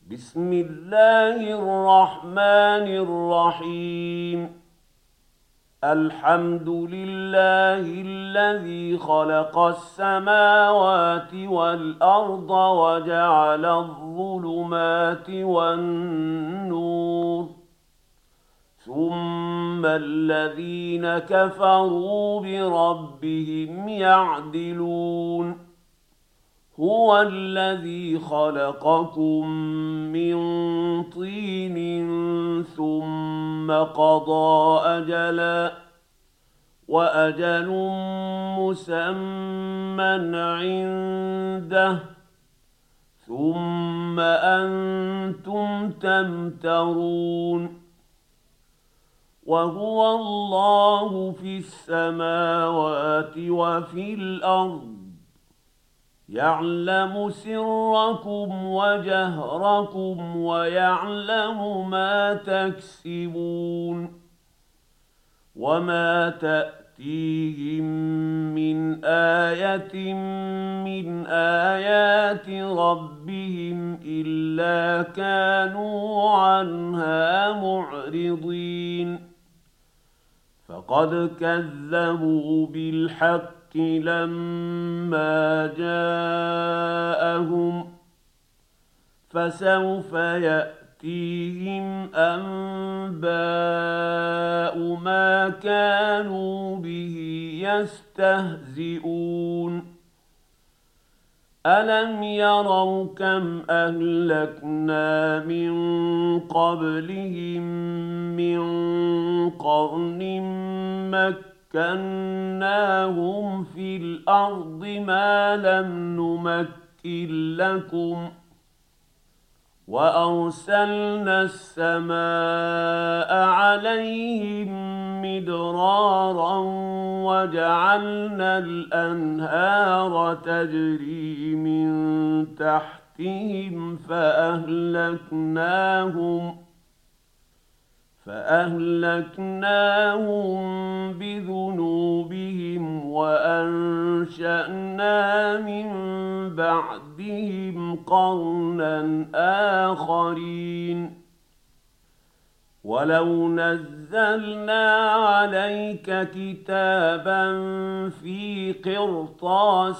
بسم الله الرحمن الرحيم. الحمد لله الذي خلق السماوات والأرض وجعل الظلمات والنور، ثم الذين كفروا بربهم يعدلون. هو الذي خلقكم من طين ثم قضى أجلا، وأجل مسمى عنده، ثم أنتم تمترون. وهو الله في السماوات وفي الأرض، يعلم سركم وجهركم ويعلم ما تكسبون. وما تأتيهم من آية من آيات ربهم إلا كانوا عنها معرضين. فقد كذبوا بالحق لما جاءهم، فسوف يأتيهم أنباء ما كانوا به يستهزئون. ألم يروا كم أهلكنا من قبلهم من قرن مكناهم في الأرض ما لم نمكن لكم، وأرسلنا السماء عليهم مدرارا وجعلنا الأنهار تجري من تحتهم فأهلكناهم بذنوبهم وأنشأنا من بعدهم قرنا آخرين. ولو نزلنا عليك كتابا في قرطاس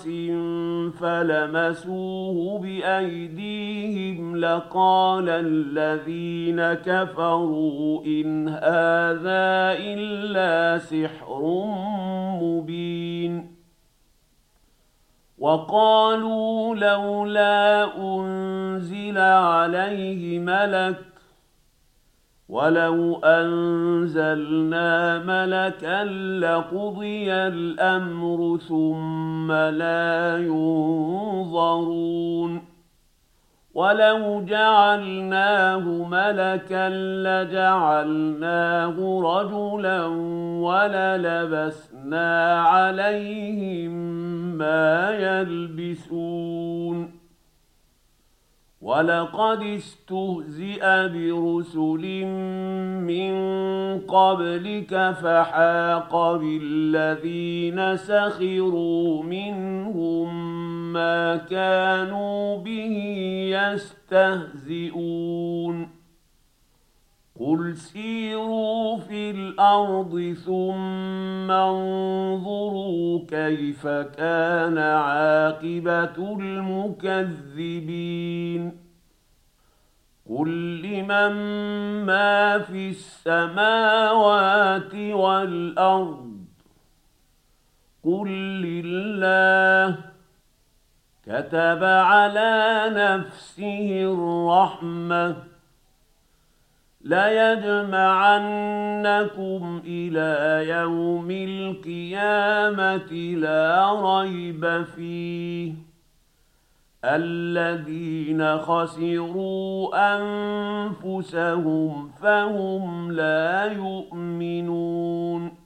فلمسوه بأيديهم لقال الذين كفروا إن هذا إلا سحر مبين. وقالوا لولا أنزل عليه ملك، ولو أنزلنا ملكا لقضي الأمر ثم لا ينظرون. ولو جعلناه ملكا لجعلناه رجلا وللبسنا عليهم ما يلبسون. ولقد استهزئ برسل من قبلك فحاق بالذين سخروا منهم ما كانوا به يستهزئون. قل سيروا في الأرض ثم انظروا كيف كان عاقبة المكذبين. قل لمن ما في السماوات والأرض، قل لله. كتب على نفسه الرحمة ليجمعنكم إلى يوم القيامة لا ريب فيه، الذين خسروا أنفسهم فهم لا يؤمنون.